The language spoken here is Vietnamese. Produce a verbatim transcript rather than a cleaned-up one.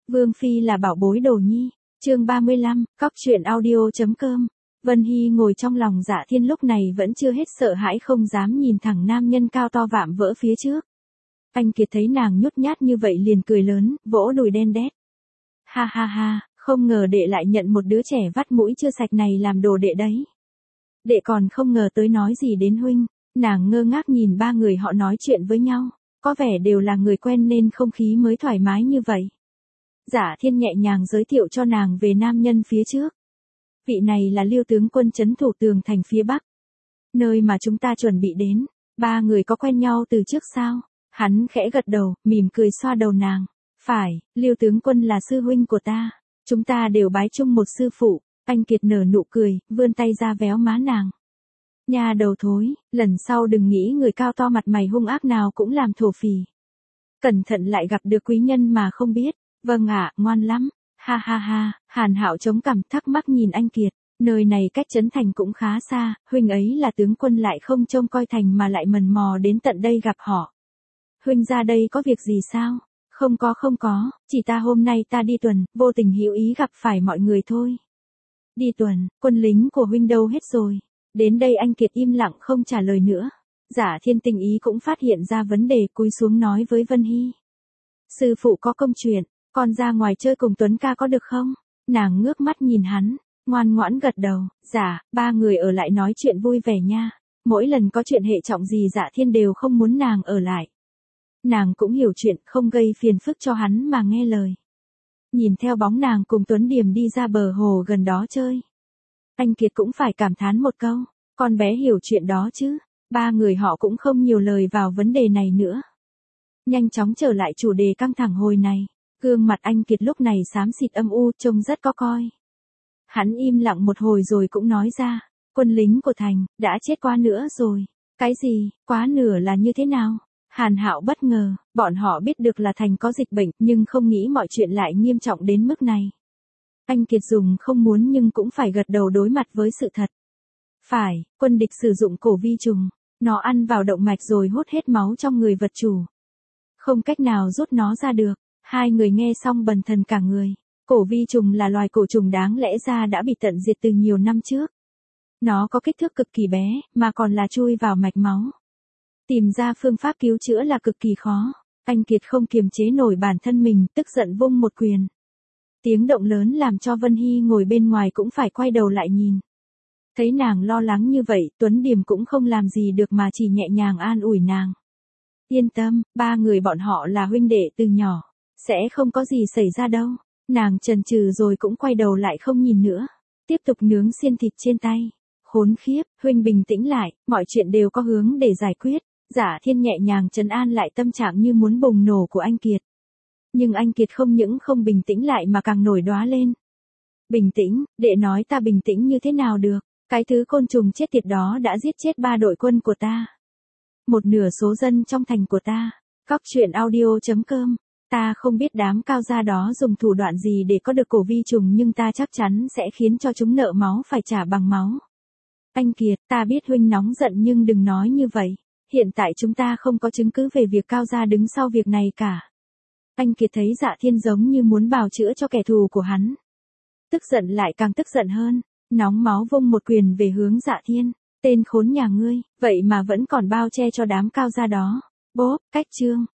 Vương Phi là bảo bối đồ nhi. Chương ba mươi lăm, cóc truyện audio chấm com. Vân Hy ngồi trong lòng Dạ Thiên lúc này vẫn chưa hết sợ hãi, không dám nhìn thẳng nam nhân cao to vạm vỡ phía trước. Anh Kiệt thấy nàng nhút nhát như vậy liền cười lớn, vỗ đùi đen đét. Ha ha ha, không ngờ đệ lại nhận một đứa trẻ vắt mũi chưa sạch này làm đồ đệ đấy. Đệ còn không ngờ tới nói gì đến huynh. Nàng ngơ ngác nhìn ba người họ nói chuyện với nhau, có vẻ đều là người quen nên không khí mới thoải mái như vậy. Dạ Thiên nhẹ nhàng giới thiệu cho nàng về nam nhân phía trước. Vị này là Liêu tướng quân trấn thủ tường thành phía Bắc, nơi mà chúng ta chuẩn bị đến. Ba người có quen nhau từ trước sao? Hắn khẽ gật đầu, mỉm cười xoa đầu nàng. Phải, Liêu tướng quân là sư huynh của ta. Chúng ta đều bái chung một sư phụ. Anh Kiệt nở nụ cười, vươn tay ra véo má nàng. Nhà đầu thối, lần sau đừng nghĩ người cao to mặt mày hung ác nào cũng làm thổ phỉ. Cẩn thận lại gặp được quý nhân mà không biết. Vâng ạ, ngoan lắm. Ha ha ha, Hàn Hạo chống cằm thắc mắc nhìn anh Kiệt. Nơi này cách trấn thành cũng khá xa, huynh ấy là tướng quân lại không trông coi thành mà lại mần mò đến tận đây gặp họ. Huynh ra đây có việc gì sao? Không có không có, chỉ ta hôm nay ta đi tuần, vô tình hữu ý gặp phải mọi người thôi. Đi tuần, quân lính của huynh đâu hết rồi? Đến đây anh Kiệt im lặng không trả lời nữa. Dạ Thiên tình ý cũng phát hiện ra vấn đề, cúi xuống nói với Vân Hy. Sư phụ có công chuyện, con ra ngoài chơi cùng Tuấn ca có được không? Nàng ngước mắt nhìn hắn, ngoan ngoãn gật đầu. Dạ, ba người ở lại nói chuyện vui vẻ nha. Mỗi lần có chuyện hệ trọng gì Dạ Thiên đều không muốn nàng ở lại. Nàng cũng hiểu chuyện, không gây phiền phức cho hắn mà nghe lời. Nhìn theo bóng nàng cùng Tuấn Điềm đi ra bờ hồ gần đó chơi. Anh Kiệt cũng phải cảm thán một câu, con bé hiểu chuyện đó chứ. Ba người họ cũng không nhiều lời vào vấn đề này nữa. Nhanh chóng trở lại chủ đề căng thẳng hồi này. Gương mặt anh Kiệt lúc này xám xịt âm u, trông rất có coi. Hắn im lặng một hồi rồi cũng nói ra, quân lính của thành, đã chết quá nữa rồi. Cái gì, quá nửa là như thế nào? Hàn Hạo bất ngờ, bọn họ biết được là thành có dịch bệnh nhưng không nghĩ mọi chuyện lại nghiêm trọng đến mức này. Anh Kiệt dùng không muốn nhưng cũng phải gật đầu đối mặt với sự thật. Phải, quân địch sử dụng cổ vi trùng, nó ăn vào động mạch rồi hút hết máu trong người vật chủ. Không cách nào rút nó ra được. Hai người nghe xong bần thần cả người. Cổ vi trùng là loài cổ trùng đáng lẽ ra đã bị tận diệt từ nhiều năm trước. Nó có kích thước cực kỳ bé, mà còn là chui vào mạch máu. Tìm ra phương pháp cứu chữa là cực kỳ khó. Anh Kiệt không kiềm chế nổi bản thân mình, tức giận vung một quyền. Tiếng động lớn làm cho Vân Hy ngồi bên ngoài cũng phải quay đầu lại nhìn. Thấy nàng lo lắng như vậy, Tuấn Điềm cũng không làm gì được mà chỉ nhẹ nhàng an ủi nàng. Yên tâm, ba người bọn họ là huynh đệ từ nhỏ. Sẽ không có gì xảy ra đâu. Nàng chần chừ rồi cũng quay đầu lại không nhìn nữa. Tiếp tục nướng xiên thịt trên tay. Khốn khiếp, huynh bình tĩnh lại, mọi chuyện đều có hướng để giải quyết. Dạ Thiên nhẹ nhàng trấn an lại tâm trạng như muốn bùng nổ của anh Kiệt. Nhưng anh Kiệt không những không bình tĩnh lại mà càng nổi đoá lên. Bình tĩnh, đệ nói ta bình tĩnh như thế nào được? Cái thứ côn trùng chết tiệt đó đã giết chết ba đội quân của ta. Một nửa số dân trong thành của ta. Cóc truyện audio chấm com. Ta không biết đám cao gia đó dùng thủ đoạn gì để có được cổ vi trùng nhưng ta chắc chắn sẽ khiến cho chúng nợ máu phải trả bằng máu. Anh Kiệt, ta biết huynh nóng giận nhưng đừng nói như vậy. Hiện tại chúng ta không có chứng cứ về việc cao gia đứng sau việc này cả. Anh Kiệt thấy Dạ Thiên giống như muốn bào chữa cho kẻ thù của hắn. Tức giận lại càng tức giận hơn, nóng máu vung một quyền về hướng Dạ Thiên. Tên khốn nhà ngươi, vậy mà vẫn còn bao che cho đám cao gia đó. Bốp, cách chương.